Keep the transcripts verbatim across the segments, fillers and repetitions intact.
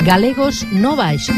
Galegos no Baixo.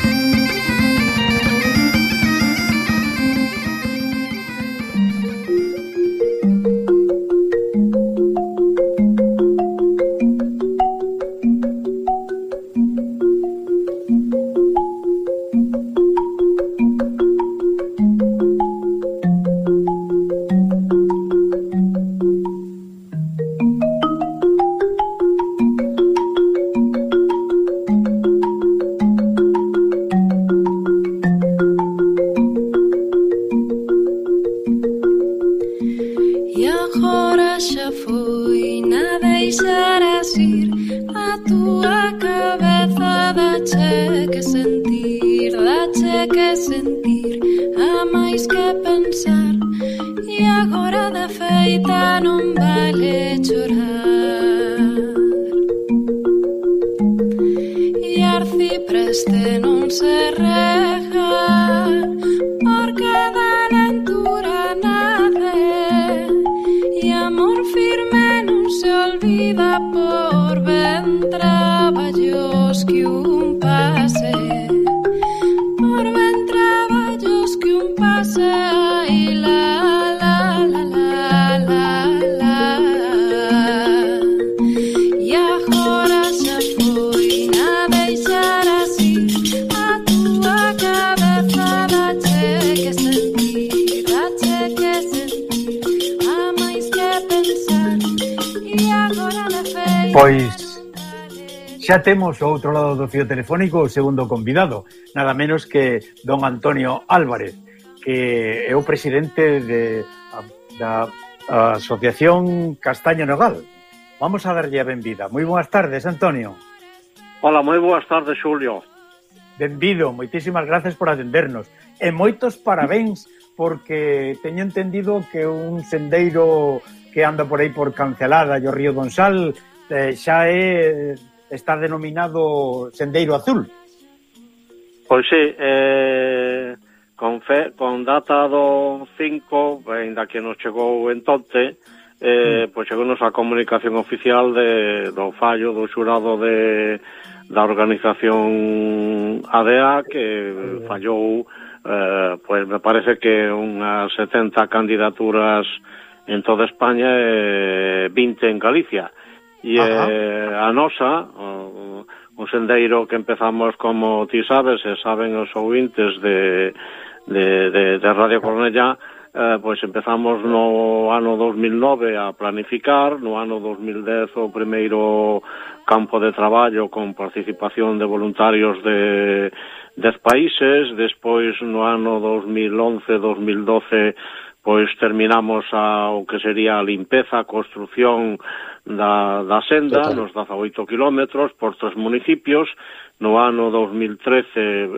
Pois xa temos ao outro lado do fío telefónico o segundo convidado, nada menos que don Antonio Álvarez, que é o presidente de, da Asociación Castaño Nogal. Vamos a darlle a benvida. Moi boas tardes, Antonio. Hola, moi boas tardes, Xulio. Benvido, moitísimas gracias por atendernos. E moitos parabéns, porque teño entendido que un sendeiro que anda por aí por Cancelada e o Río Donsal eh, xa é, está denominado Sendeiro Azul. Pois sí, eh, con, fe, con data do cinco, ainda que nos chegou entonte, eh, mm. pois chegou-nos a comunicación oficial de, do fallo do xurado de, da organización A D A, que mm. fallou, eh, pois me parece que unhas setenta candidaturas en toda España e vinte en Galicia. E eh, a nosa, o, o sendeiro que empezamos, como ti sabes, e saben os ouvintes de, de, de, de Radio Cornellá, eh, pois empezamos no ano dos mil nove a planificar, no ano dos mil dez o primeiro campo de traballo con participación de voluntarios de dez países, despois no ano dos mil once, dos mil doce pois terminamos a, o que sería a limpeza, a construción da, da senda, nos dezaoito kilómetros por tres municipios. No ano dos mil trece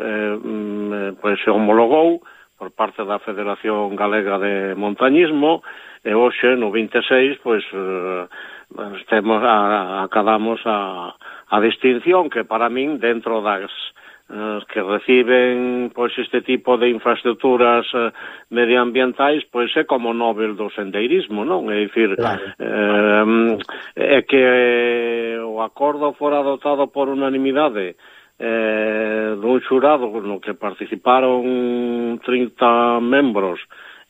eh, pois se homologou por parte da Federación Galega de Montañismo, e hoxe, no vinte e seis, pois eh, temos a, acabamos a, a distinción que para min, dentro das Uh, que reciben pois este tipo de infraestructuras uh, medioambientais, pois é como Nobel do sendeirismo, non? É dicir, claro. eh, é que eh, o acordo fora adoptado por unanimidade eh, dun xurado no que participaron trinta membros,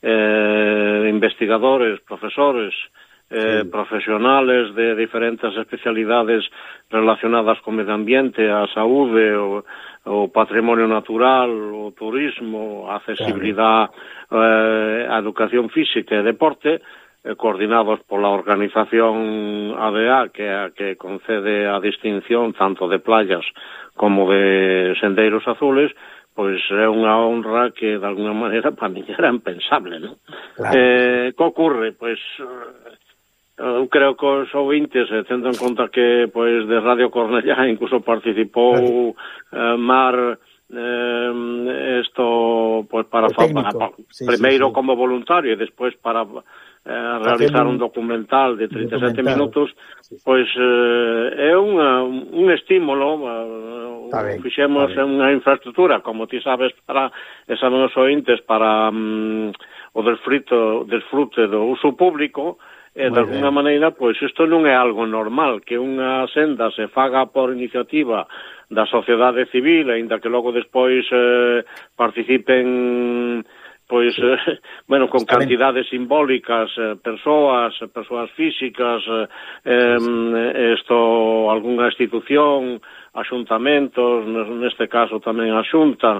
eh, investigadores, profesores, Eh, sí. profesionales de diferentes especialidades relacionadas con medio ambiente, a saúde, o, o patrimonio natural, o turismo, a accesibilidad, claro. eh, a educación física e deporte, eh, coordinados pola organización A D A, que é a que concede a distinción tanto de playas como de sendeiros azules. Pois é unha honra que, de alguna maneira, para mí era impensable, non? Claro. Eh, que ocorre? Pois eu creo que os ouvintes, tendo en conta que pois de Radio Cornellá incluso participou eh, Mar eh, esto pois para, para, para sí, primeiro sí, sí. como voluntario e despois para eh, realizar un documental de trinta e sete minutos, sí, sí. pois eh, é unha, un estímulo, eh, fixemos unha infraestructura, como ti sabes, para, e saben os ouvintes, para um, o desfrito, desfrute do uso público. e de alguna maneira, pois, isto non é algo normal, que unha senda se faga por iniciativa da sociedade civil, aínda que logo despois eh, participen pois, sí. eh, bueno, con cantidades simbólicas, eh, persoas, persoas físicas, eh, sí, sí. Esto, algunha institución, axuntamentos, neste caso tamén a Xunta,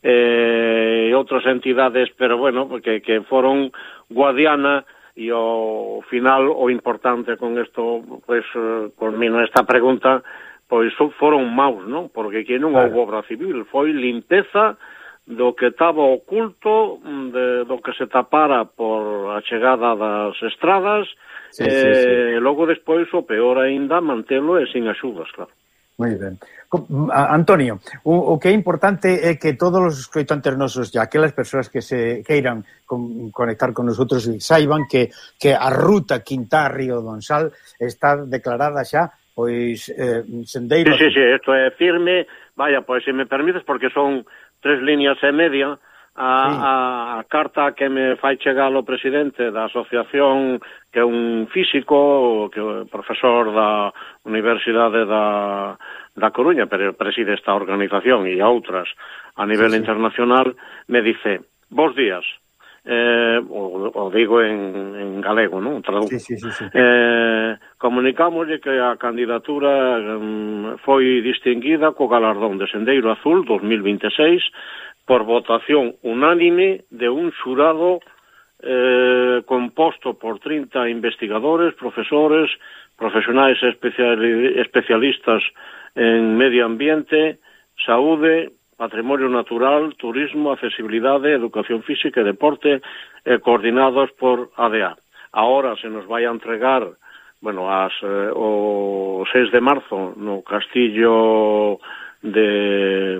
e eh, outras entidades, pero bueno, que, que foron guadiana, e ao final o importante con isto, pois, eh, por mí esta pregunta, pois foron maus, non? Porque que non houve obra civil, foi limpeza do que estaba oculto, de, do que se tapara por a chegada das estradas, sí, e sí, sí. Logo despois o peor aínda mantelo e sin axudas, claro. Moi ben. Antonio, o, o que é importante é que todos os escoitantes nosos e aquelas persoas que se queiran con, conectar con nosotros saiban que, que a ruta Quintar-Río Donsal está declarada xa pois eh, sendeiro... Sí, sí, sí, isto é firme. Vaya, pois se me permites, porque son tres líneas e media, a, sí. a, a carta que me fai chegar o presidente da asociación, que é un físico, que é profesor da Universidade da, da Coruña, pero preside esta organización e outras a nivel sí, sí. internacional, me dice, bos días, eh, o, o digo en, en galego, non? Sí, sí, sí, sí. Eh, comunicámoslle que a candidatura um, foi distinguida co galardón de Sendeiro Azul dos mil vinte e seis por votación unánime de un xurado eh, composto por trinta investigadores, profesores, profesionais especiali especialistas en medio ambiente, saúde, patrimonio natural, turismo, accesibilidade, educación física e deporte, eh, coordinados por A D A. Ahora se nos vai a entregar, bueno, as, eh, o seis de marzo no Castillo de...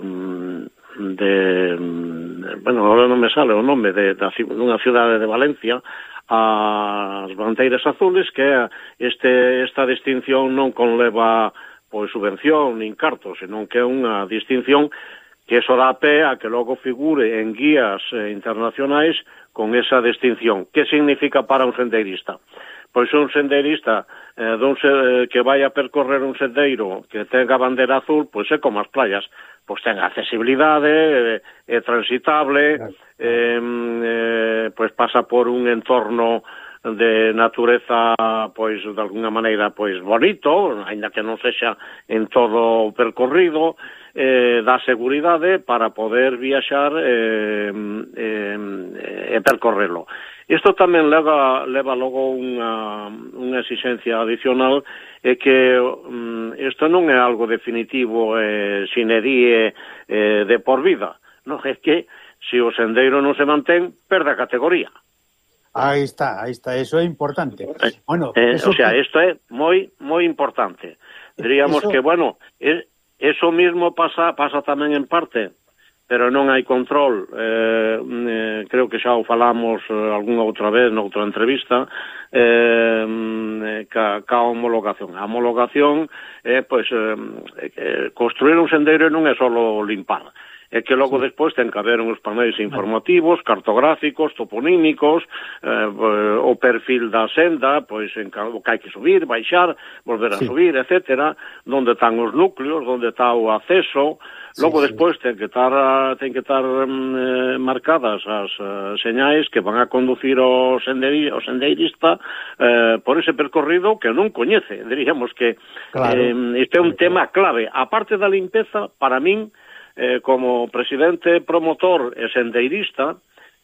de, bueno, ahora non me sale o nome de, de unha cidade de Valencia, as bandeiras azules, que este, esta distinción non conleva pois subvención nin carto, senón que é unha distinción que eso dá pé a que logo figure en guías eh, internacionais con esa distinción. Que significa para un sendeirista? Pois un sendeirista eh, dun se, eh, que vai a percorrer un sendeiro que tenga bandera azul, pois é como as playas, pois ten accesibilidade, é, é transitable, eh, eh, pois pasa por un entorno de natureza, pois, de alguna maneira, pois, bonito, ainda que non sexa en todo o percorrido, eh, dá seguridade para poder viaxar e eh, eh, eh, percorrelo. Isto tamén leva, leva logo unha, unha exigencia adicional, é que um, isto non é algo definitivo eh, sine die eh, de por vida, non? É que se o sendeiro non se mantén, perde a categoría. Aí está, aí está, eso é importante. Eh, bueno, eh, eso o sea, que... isto é moi moi importante. Diríamos eso... que, bueno, es, eso mismo pasa pasa tamén en parte, pero non hai control, eh, eh, creo que xa o falamos eh, algunha outra vez noutra entrevista, eh, ca, ca homologación. A homologación é, eh, pois, eh, eh, construir un sendeiro non é só limpar, é que logo sí. despois ten que haber uns paneis informativos, cartográficos, toponímicos, eh, o perfil da senda, pois en o que hai que subir, baixar, volver a sí. subir, etcétera, onde están os núcleos, onde está o acceso. Logo sí, despois sí. ten que estar ten que estar eh, marcadas as uh, señais que van a conducir o, senderi, o sendeirista eh, por ese percorrido que non coñece. Diríamos que claro. eh, este é un tema clave. A parte da limpeza, para min, eh, como presidente promotor e sendeirista,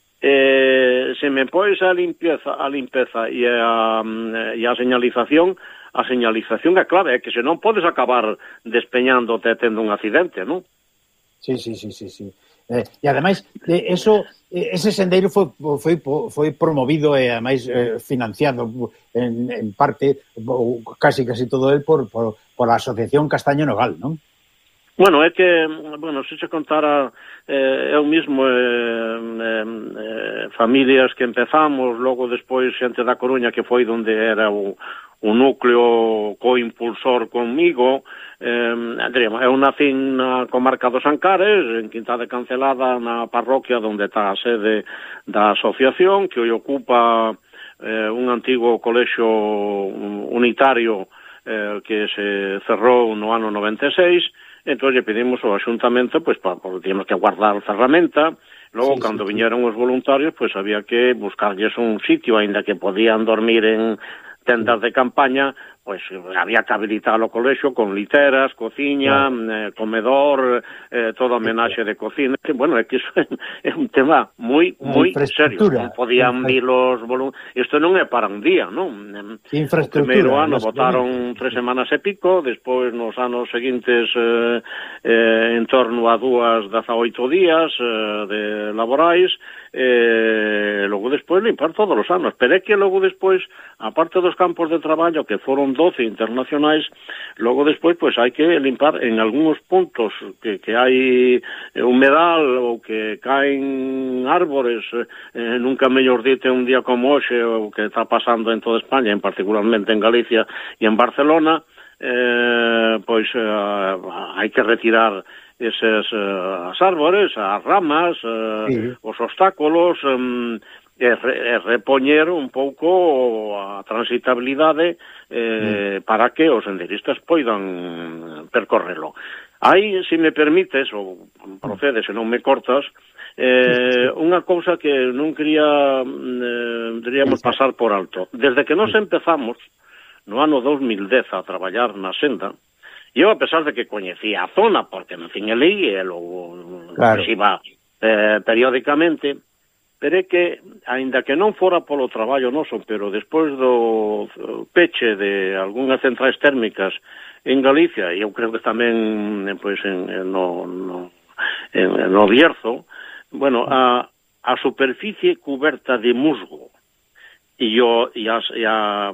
eh, se me pois a limpeza, a limpeza e a, e a señalización, a señalización é clave, é que se non podes acabar despeñándote tendo un accidente, non? Sí, sí, sí, sí, sí. Eh, e ademais, eh, eso, eh, ese sendeiro foi, foi, foi promovido e ademais eh, financiado en, en parte, casi casi todo el por, por, por a Asociación Castaño Nogal, non? Bueno, é que, bueno, se se contara eh, eu mismo eh, eh, eh, familias que empezamos, logo despois xente da Coruña que foi onde era o, o núcleo coimpulsor conmigo, eh, diríamos, eu nací na comarca dos Ancares, en Quinta de Cancelada, na parroquia onde está a sede da asociación, que hoy ocupa eh, un antigo colexio unitario eh, que se cerrou no ano noventa e seis, entón lle pedimos ao Axuntamento, pois, pa, porque tínhamos que guardar a ferramenta. Logo, sí, cando sí, viñeron sí. os voluntarios, pois había que buscarlles un sitio, aínda que podían dormir en tendas de campaña, pois había que habilitar o colexio con literas, cociña, claro. eh, comedor, eh, toda homenaxe de cocina, que, bueno, é que iso é un tema moi, moi serio. Non podían vir os voluntarios. Isto non é para un día, non? O primeiro ano votaron tres semanas e pico, despois nos anos seguintes eh, eh, en torno a dúas dezaoito días eh, de laborais, eh, logo despois limpar todos os anos. Pero é que logo despois, aparte dos campos de traballo, que foron doce internacionais, logo despois pois hai que limpar en algúns puntos que, que hai humedal ou que caen árbores, eh, nunca mellor dite un día como hoxe, o que está pasando en toda España, en particularmente en Galicia e en Barcelona, eh, pois eh, hai que retirar eses uh, as árbores, as ramas, uh, sí. os obstáculos, um, e, re, e repoñer un pouco a transitabilidade eh, mm. para que os senderistas poidan percorrelo. Aí, se me permites, ou procedes, se non me cortas, eh, unha cousa que non quería, eh, diríamos, pasar por alto. Desde que nos empezamos, no ano dos mil dez, a traballar na senda, eu, a pesar de que coñecía a zona, porque, en fin, elei, e logo claro. se iba eh, periódicamente, pero é que, aínda que non fora polo traballo noso, pero despois do peche de algunhas centrais térmicas en Galicia, e eu creo que tamén pois, en, en, no, no, en, no Bierzo, bueno, a, a superficie cuberta de musgo e, o, e, as, e, a,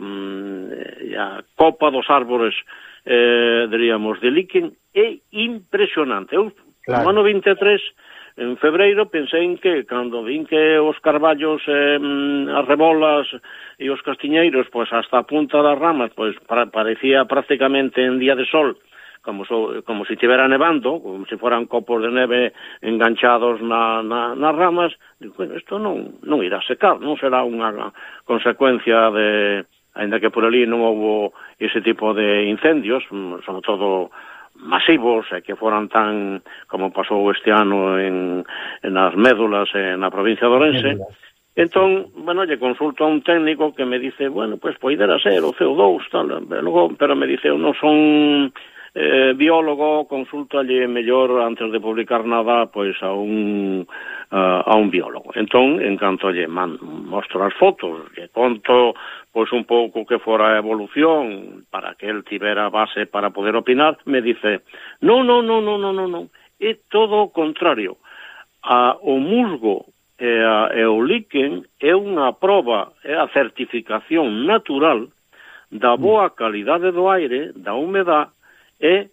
e a copa dos árbores, eh, diríamos, de líquen, é impresionante. Eu, claro. no ano vinte e tres, en febreiro, pensei en que, cando vin que os carballos, eh, as rebolas e os castiñeiros, pois, hasta a punta das ramas, pois, para, parecía prácticamente en día de sol, como, so, como si estivera nevando, como si foran copos de neve enganchados na, na, nas ramas, digo, bueno, isto non, non irá secar, non será unha consecuencia de... Ainda que por ali non houbo ese tipo de incendios, sobre todo masivos, e que foran tan como pasou este ano en, en as médulas en a provincia de Ourense. Entón, bueno, lle consulto a un técnico que me dice, bueno, pues poidera ser o C O dous, tal, pero, pero me dice, eu non son eh, biólogo, consúltalle mellor antes de publicar nada, pois a un uh, a un biólogo. Entón, en canto lle man, mostro as fotos, lle conto pois un pouco que fora a evolución para que el tivera base para poder opinar, me dice, non, non, non, non, non, non, non, é todo o contrario. A, o musgo e, a, e o líquen é unha proba, é a certificación natural da boa calidade do aire, da humedade e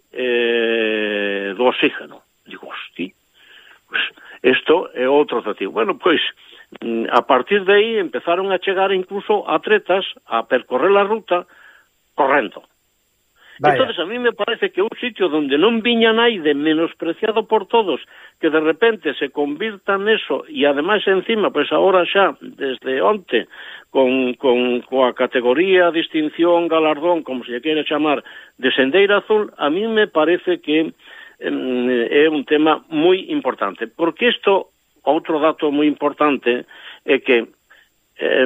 eh, do oxígeno. Digo, hosti, pues, isto é outro atractivo. Bueno, pois, a partir de aí empezaron a chegar incluso atletas a percorrer a ruta correndo. Vaya. Entonces a mí me parece que un sitio donde non viña naide, menospreciado por todos, que de repente se convirta neso, e ademais encima, pois agora xa, desde onte, con, con coa categoría, distinción, galardón, como se lle quere chamar, de Sendeira Azul, a mí me parece que eh, é un tema moi importante, porque isto, outro dato moi importante, é que eh,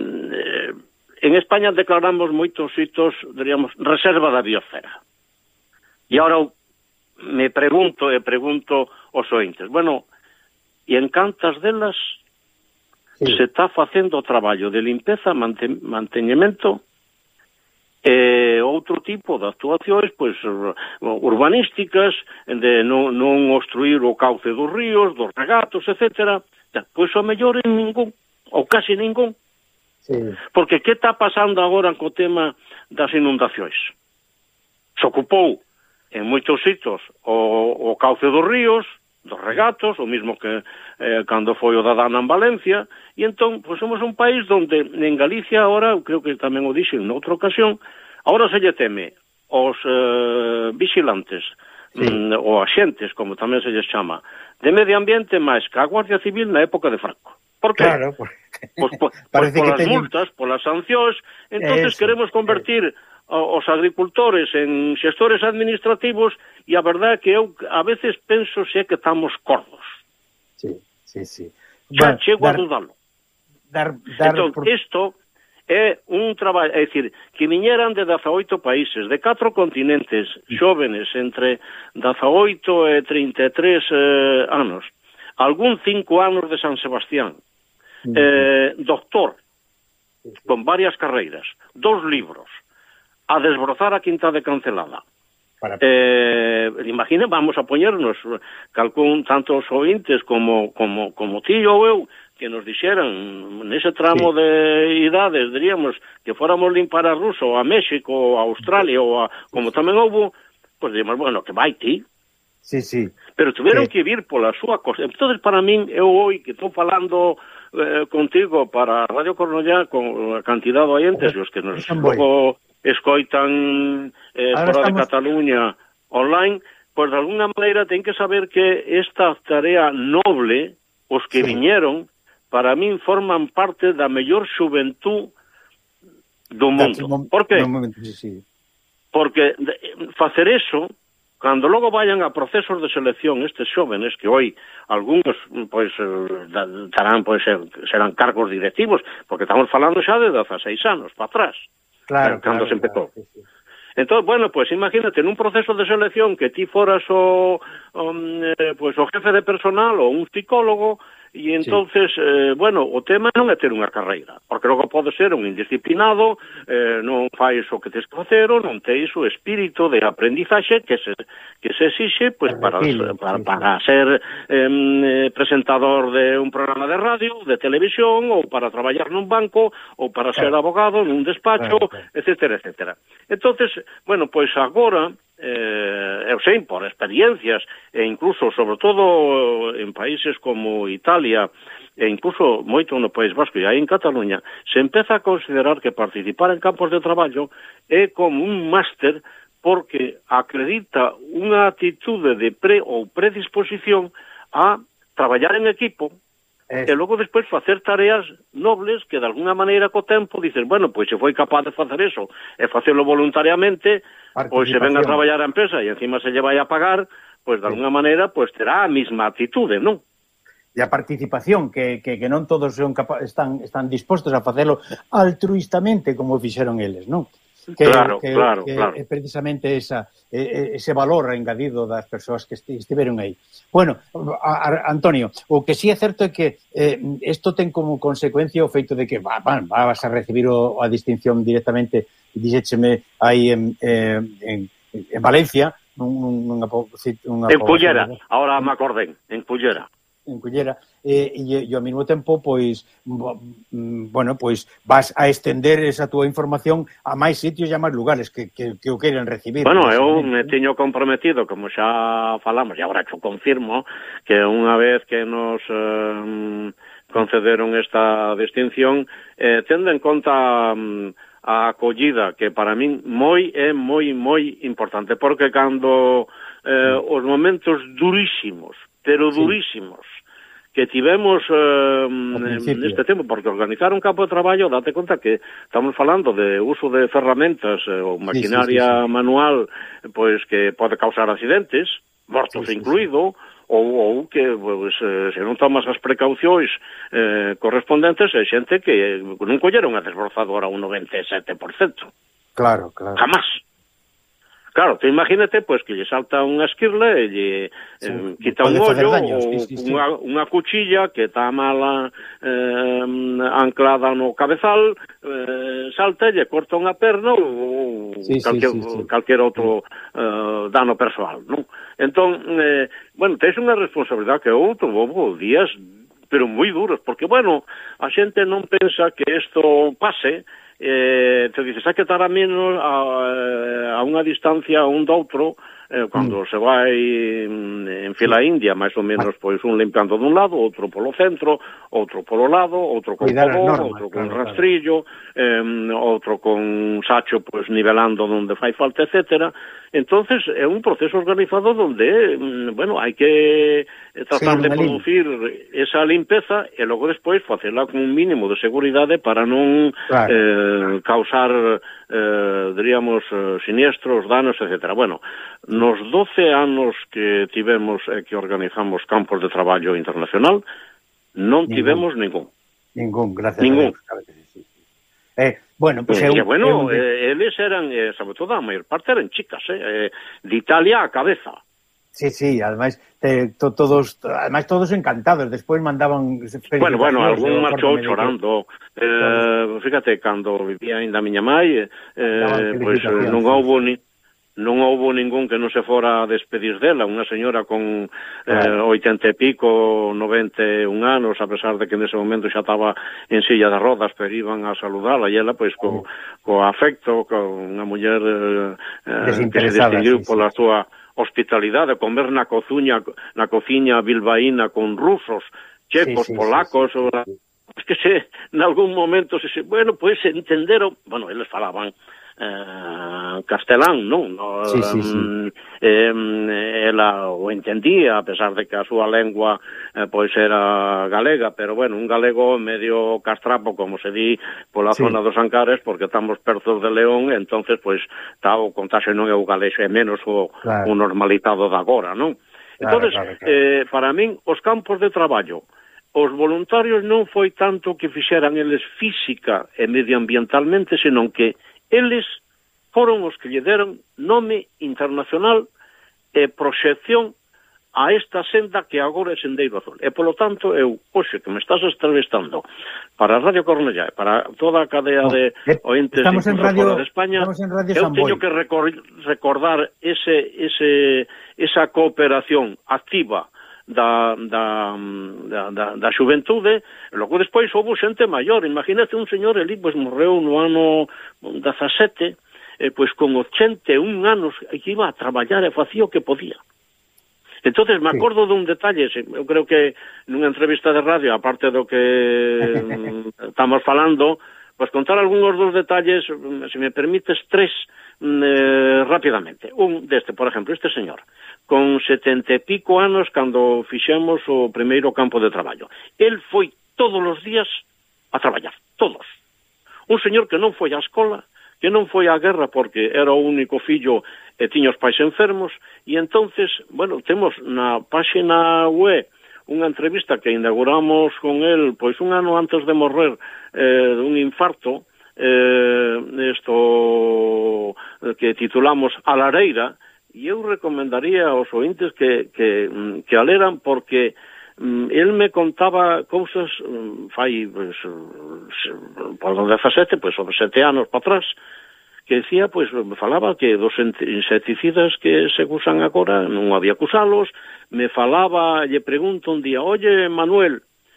en España declaramos moitos sitos, diríamos, reserva da biosfera. E agora me pregunto e pregunto aos ointes, bueno, e en cantas delas sí. se está facendo o traballo de limpeza, manten, manteñemento e outro tipo de actuacións, pois, urbanísticas, de non, non obstruir o cauce dos ríos, dos regatos, etcétera. Pois o mellor en ningún, ou casi ningún. Sí. Porque que está pasando agora co tema das inundacións? Se ocupou en moitos sitios o, o cauce dos ríos, dos regatos, o mismo que eh, cando foi o da Dana en Valencia, e entón, pois somos un país donde en Galicia agora, eu creo que tamén o dixen noutra ocasión, agora se lle teme os eh, vigilantes, sí. mm, ou axentes, como tamén se lles chama, de medio ambiente máis que a Guardia Civil na época de Franco. Por que? Claro, porque... Pois, pois, pois polas teñen... multas, polas sancións, entonces eso, queremos convertir eso. os agricultores en xestores administrativos e a verdade é que eu a veces penso se é que estamos cordos. Sí, sí, sí. Xa bueno, chego dar, a dudalo. Dar, dar entón, por... isto é un traballo, é dicir, que viñeran de dezaoito países, de catro continentes, xóvenes entre dezaoito e trinta e tres eh, anos, algún cinco anos de San Sebastián, eh, doctor, con varias carreiras, dos libros, a desbrozar a Quinta de Cancelada. Para... Eh, imagina, vamos a poñernos calcún tantos ointes como, como, como ti ou eu, que nos dixeran nese tramo sí. de idades, diríamos, que fóramos limpar a Rusia ou a México ou a Australia ou a, como tamén houbo, pois diríamos, bueno, que vai ti. Sí, sí. Pero tuveron sí. que vir pola súa cosa. Entón, para min, eu hoy que estou falando eh, contigo para Radio Cornellá, con a cantidad de oyentes, os que nos logo escoitan eh, fora estamos... de Cataluña online, pois de alguna maneira ten que saber que esta tarea noble, os que sí. viñeron, para min forman parte da mellor xuventud do mundo. Por que? Sí. Porque facer eso, cando logo vayan a procesos de selección estes xóvenes, que hoy algúns pois darán, pois, serán cargos directivos, porque estamos falando xa de dezaseis anos para atrás, claro, cando claro, se empezou. Claro, sí, sí. Entón, bueno, pues imagínate, nun proceso de selección que ti foras o, o, eh, pues, o jefe de personal ou un psicólogo, e entonces, sí. eh, bueno, o tema non é ter unha carreira, porque logo pode ser un indisciplinado, eh, non fais o que tens que facer, ou non teis o espírito de aprendizaxe que se, que se exixe pues, para, para, para ser eh, presentador de un programa de radio, de televisión, ou para traballar nun banco, ou para ser abogado nun despacho, etcétera, etcétera. Entonces, bueno, pois agora, eh, eu sei, por experiencias, e incluso, sobre todo, en países como Italia, e incluso moito no País Vasco e aí en Cataluña, se empeza a considerar que participar en campos de traballo é como un máster porque acredita unha actitude de pre ou predisposición a traballar en equipo, e logo despois facer tareas nobles que de alguna maneira co tempo dices, bueno, pois se foi capaz de facer eso e facelo voluntariamente, pois se ven a traballar a empresa e encima se lle vai a pagar, pois de alguna maneira pois terá a mesma actitude, non? E a participación, que, que, que non todos son capa están, están dispostos a facelo altruistamente como fixeron eles, non? Que, claro, que, claro, que claro. É precisamente esa, ese valor engadido das persoas que estiveron aí. Bueno, a, a, Antonio, o que sí é certo é que isto eh, ten como consecuencia o feito de que va, va, vas a recibir o, a distinción directamente, dixécheme, aí en, en, en Valencia, nunha, nunha en Cullera, ahora me acorden, en Cullera. en Cullera, e, e, e ao mesmo tempo, pois, bueno, pois vas a estender esa túa información a máis sitios e a máis lugares que, que, que o queren recibir. Bueno, eu me teño comprometido, como xa falamos, e agora xo confirmo, que unha vez que nos eh, concederon esta distinción, eh, tendo en conta um, a acollida, que para min moi é moi, moi importante, porque cando eh, os momentos durísimos, pero durísimos, sí. que tivemos eh, neste tempo, porque organizar un campo de traballo, date conta que estamos falando de uso de ferramentas eh, ou maquinaria sí, sí, sí, sí. manual, pois que pode causar accidentes, mortos sí, sí, incluído, sí. Ou, ou que pues, se non tomas as precaucións eh, correspondentes, é xente que non colleron a desbrozadora un noventa e sete por cento. Claro, claro. Jamás. Claro, te imagínate, pois, que lle salta unha esquirla e lle sí, eh, quita un ollo ou sí, sí, sí. Unha, unha cuchilla que está mala eh, anclada no cabezal, eh, salta e lle corta unha perna ou sí, calquer, sí, sí, sí. calquer outro eh, dano persoal, non? Entón, eh, bueno, tens unha responsabilidade que outro, houve días, pero moi duros, porque, bueno, a xente non pensa que isto pase. Eh, te dices, hai que estar a menos a, a unha distancia un do outro eh, cando mm. se vai en fila india, máis ou menos, pois un limpiando dun lado, outro polo centro, outro polo lado, outro con podón, outro con claro, rastrillo, claro. eh, outro con sacho, pois nivelando onde fai falta, etcétera. Entonces, é un proceso organizado onde, bueno, hai que tratar sí, de producir esa limpeza e logo despois facela con un mínimo de seguridade para non claro. eh, causar, eh, diríamos, eh, siniestros, danos, etcétera. Bueno, nos doce anos que tivemos e eh, que organizamos campos de traballo internacional, non ningún. tivemos ningún. Ningún, gracias ningún. a Dios. Eh, bueno, pues eh, eu, bueno, eu... Eh, eles eran, eh, sobre todo a maior parte eran chicas, eh, de Italia a cabeza. Sí, sí, además te, to, todos, además todos encantados, despois mandaban bueno, bueno, algún marchou chorando. Eh, fíjate, cando vivía ainda a miña mai, eh, pois pues, non houbo ni non houbo ningún que non se fora a despedir dela, unha señora con eh, oitenta e pico, noventa e un anos, a pesar de que nese momento xa estaba en silla de rodas, pero iban a saludala, e ela, pois, co, co afecto, con unha muller eh, que se distinguiu sí, pola sí. súa hospitalidade, comer na cozuña, na cociña bilbaína con rusos, checos, sí, sí, polacos, sí, sí, sí. Es que se, en algún momento, se, se, bueno, pois pues, entenderon, bueno, eles falaban Eh, castelán, non? No, sí, sí, sí. Eh, ela o entendía, a pesar de que a súa lengua eh, pois era galega, pero bueno, un galego medio castrapo, como se di pola sí. zona dos Ancares, porque estamos perto de León, entonces pois está o contaxe non é o galexo, é menos o, claro. o normalizado de agora, non? Claro, entonces, claro, claro. Eh, para min, os campos de traballo, os voluntarios non foi tanto que fixeran eles física e medioambientalmente, senón que eles foron os que lle deron nome internacional e proxección a esta senda que agora é Sendeiro Azul. E, polo tanto, eu, hoxe, que me estás entrevistando para a Radio Cornellá, para toda a cadea no, de ointes estamos en radio, de España, en radio eu teño que recor recordar ese, ese, esa cooperación activa Da, da, da, da, da xuventude. Logo despois houve xente maior. Imagínate un señor ali, pois morreu no ano dezasete, eh, pois con ochenta e un anos, que iba a traballar e facía o que podía. Entonces me acordo sí. dun detalle, eu creo que nunha entrevista de radio, aparte do que estamos falando, pois contar algúns dos detalles, se me permites, tres eh, rapidamente. Un deste, por exemplo, este señor con setenta e pico anos cando fixemos o primeiro campo de traballo. El foi todos os días a traballar, todos. Un señor que non foi á escola, que non foi á guerra porque era o único fillo e tiña os pais enfermos, e entonces, bueno, temos na páxina web unha entrevista que inauguramos con el, pois un ano antes de morrer eh, dun infarto, eh, isto que titulamos A Lareira, e eu recomendaría aos ointes que, que, que a leran porque um, el me contaba cousas um, fai pues, por do dezasete, pois sobre sete anos para atrás, que decía, pois, me falaba que dos insecticidas que se usan agora non había que usalos, me falaba, lle pregunto un día, oye, Manuel,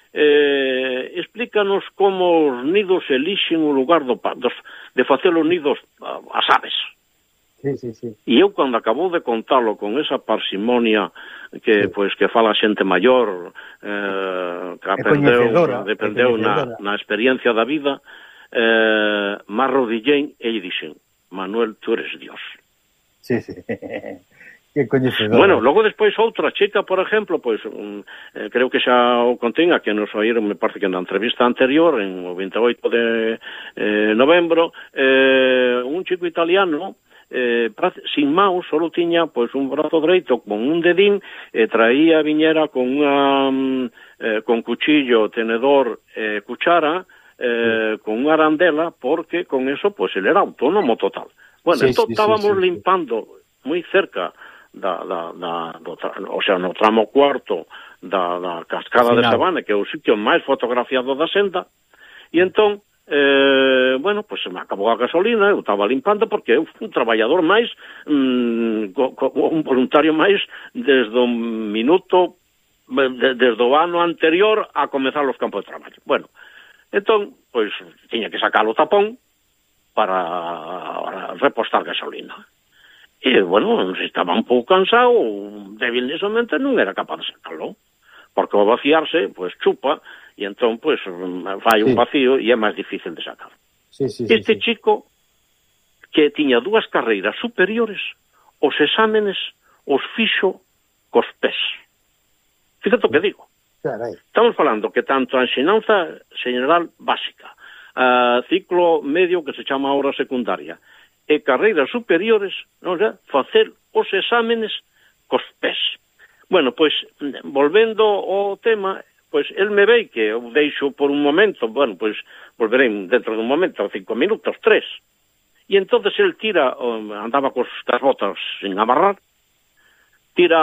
eh, explícanos como os nidos elixen o lugar do, dos, de facer os nidos as aves. Sí, sí, sí. E eu, cando acabou de contalo con esa parsimonia que, sí. pois, que fala xente maior, eh, que aprendeu, dependeu na, na experiencia da vida, eh, me arrodillei e lle dixen, Manuel, tú eres Dios. Sí, sí. Que coñecedor. Bueno, logo despois outra chica, por exemplo, pois um, eh, creo que xa o contén, a que nos oíron, me parece que na entrevista anterior, en o veinte e oito de eh, novembro, eh, un chico italiano, eh, sin maus, solo tiña pois un brazo dereito con un dedín, e traía a viñera con unha eh, con cuchillo, tenedor, eh, cuchara, eh, sí. con unha arandela, porque con eso pois ele era autónomo total. Bueno, sí, entón sí, estábamos sí, sí, limpando sí. moi cerca da, da, da do, o sea, no tramo cuarto da, da cascada de Sabane, que é o sitio máis fotografiado da senda, e entón Eh, bueno, pois pues se me acabou a gasolina, eu estaba limpando porque eu fui un traballador máis, mm, co, co, un voluntario máis desde o minuto, de, desde o ano anterior a comezar os campos de traballo. Bueno, entón, pois, tiña que sacar o tapón para, para repostar gasolina. e, bueno, se estaba un pouco cansado, débil nesa mente, non era capaz de sacarlo, porque ao vaciarse, pois chupa, e entón, pois, fai un vacío e é máis difícil de sacar. Sí, sí, este sí, sí. chico, que tiña dúas carreiras superiores, os exámenes os fixo cos pés. Fíjate o que digo. Carai. Estamos falando que tanto a ensinanza general básica, a ciclo medio que se chama ahora secundaria, e carreiras superiores, non é? Facer os exámenes cos pés. Bueno, pois, volvendo ao tema, pois, el me vei que eu deixo por un momento, bueno, pois, volverei dentro dun momento, cinco minutos, tres, e entonces el tira, andaba cos das botas sin amarrar, tira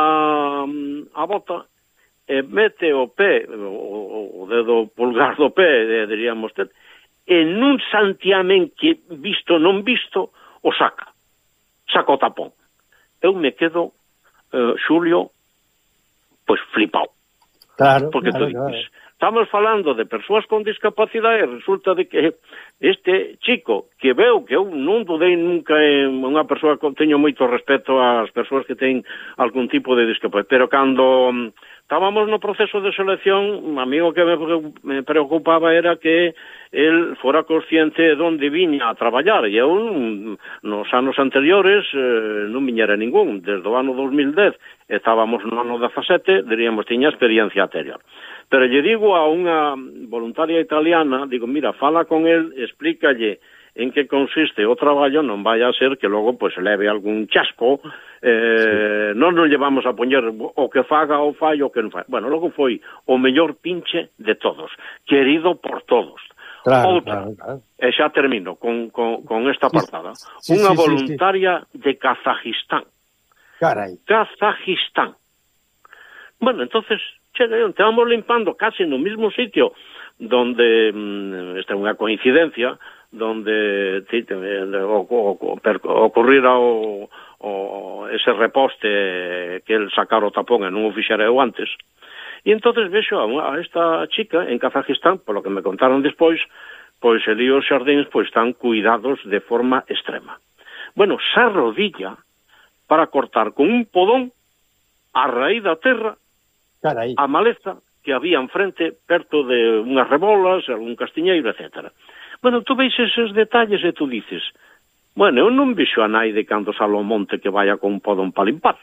a bota, e mete o pé, o, o dedo pulgar do pé, diríamos, e nun santiamén que visto non visto, o saca. Saca o tapón. Eu me quedo, eh, Xulio, pois flipado. Claro, porque claro, tú dices, claro. Estamos falando de persoas con discapacidade e resulta de que este chico que veo que eu non dudei nunca en unha persoa que teño moito respeto ás persoas que ten algún tipo de discapacidade, pero cando estábamos no proceso de selección, a mí o que me preocupaba era que el fora consciente de onde viña a traballar, e eu nos anos anteriores eh, non viñera ningún, desde o ano dos mil dez estábamos no ano dezasete, diríamos, tiña experiencia anterior. Pero lle digo a unha voluntaria italiana, digo, mira, fala con el, explícalle en que consiste o traballo, non vai a ser que logo pues leve algún chasco, eh, sí. non nos llevamos a poñer o que faga ou fai o que non fai. Bueno, logo foi o mellor pinche de todos, querido por todos. Claro, Outra, claro, claro. E xa termino con, con, con esta apartada. Sí, sí, unha sí, voluntaria sí, sí. de Kazajistán. Carai. Kazajistán. Bueno, entonces, chega, estábamos limpando casi no mismo sitio donde, mmm, esta é unha coincidencia, donde sí, o, o, o, ocurrira o, o, ese reposte que el sacar o tapón e non o fixera eu antes. E entonces vexo a, a esta chica en Kazajistán, por lo que me contaron despois, pois el e os xardíns pois están cuidados de forma extrema. Bueno, se arrodilla para cortar con un podón a raíz da terra Carai. a maleza que había enfrente perto de unhas rebolas, algún castiñeiro, etcétera. Bueno, tú veis eses detalles e tú dices, bueno, eu non vexo a nai de cando salo ao monte que vaya con un podón para limpar.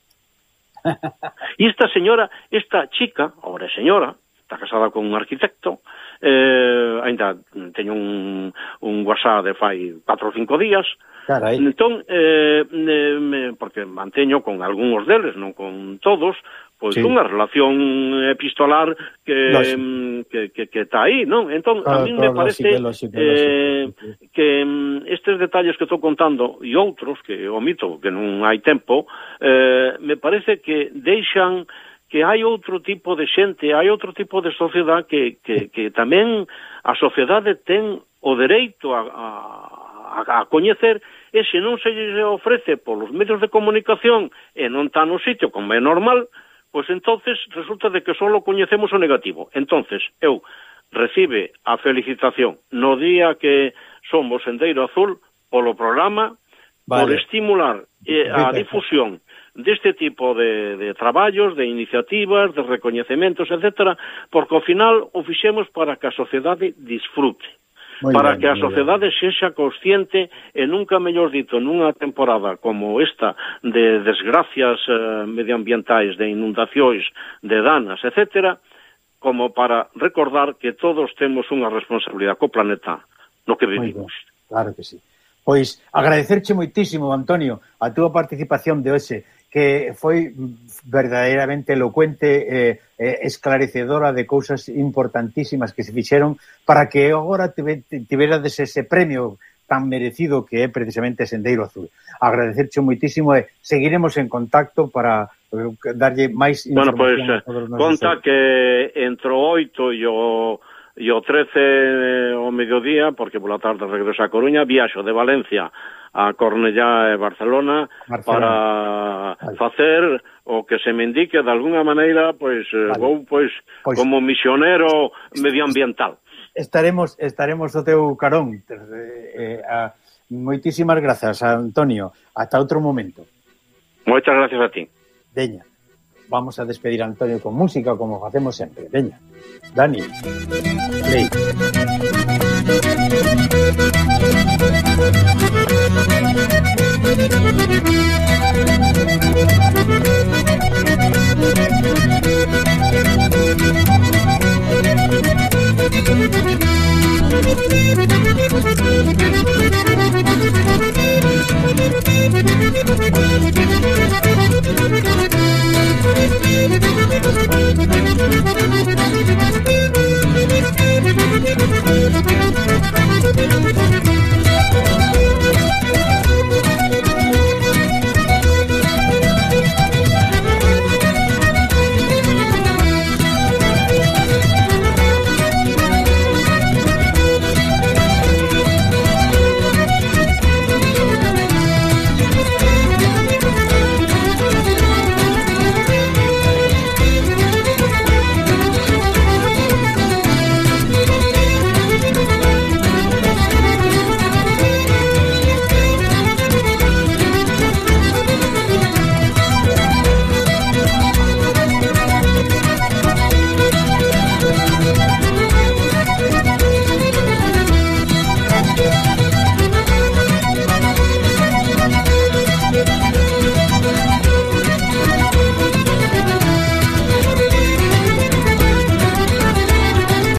E esta señora, esta chica, ahora é señora, está casada con un arquitecto, eh, ainda teño un, un WhatsApp de fai catro ou cinco días. Carai. Entón, eh, eh, porque manteño con algúns deles, non con todos, pois sí, unha relación epistolar que, que, que, que está aí, non? Entón, claro, a mí me parece lógico, lógico, eh, lógico. que estes detalles que estou contando e outros, que omito, que non hai tempo, eh, me parece que deixan que hai outro tipo de xente, hai outro tipo de sociedade que, que, que tamén a sociedade ten o dereito a, a, a coñecer, e se non se lle ofrece polos medios de comunicación e non está no sitio como é normal, pois entonces resulta de que só coñecemos o negativo. Entonces, eu recibe a felicitación no día que somos Sendeiro Azul polo programa, vale, por estimular eh, a difusión deste tipo de, de traballos, de iniciativas, de recoñecementos, etcétera, porque ao final o fixemos para que a sociedade disfrute. Muy para bien, que a sociedade sexa consciente e nunca mellor dito nunha temporada como esta de desgracias eh, medioambientais, de inundacións, de danas, etcétera, como para recordar que todos temos unha responsabilidade co planeta no que vivimos. Claro que sí. Pois agradecerche moitísimo, Antonio, a túa participación de hoxe, que foi verdadeiramente elocuente e eh, esclarecedora de cousas importantísimas que se fixeron para que agora tiverades ese premio tan merecido que é precisamente Sendeiro Azul. Agradecerche moitísimo e seguiremos en contacto para darlle máis información. Bueno, pois, pues, conta que entre o oito e o e o trece ao mediodía, porque pola tarde regreso a Coruña, viaxo de Valencia a Cornellá e Barcelona, Barcelona. para vale. facer o que se me indique de alguna maneira, pois vale. vou pois, pois como misionero medioambiental. Estaremos estaremos o teu carón. Eh, eh, a, moitísimas grazas, Antonio. Ata outro momento. moitas gracias a ti. Veña, vamos a despedir a Antonio con música como facemos sempre. Veña, Dani, play.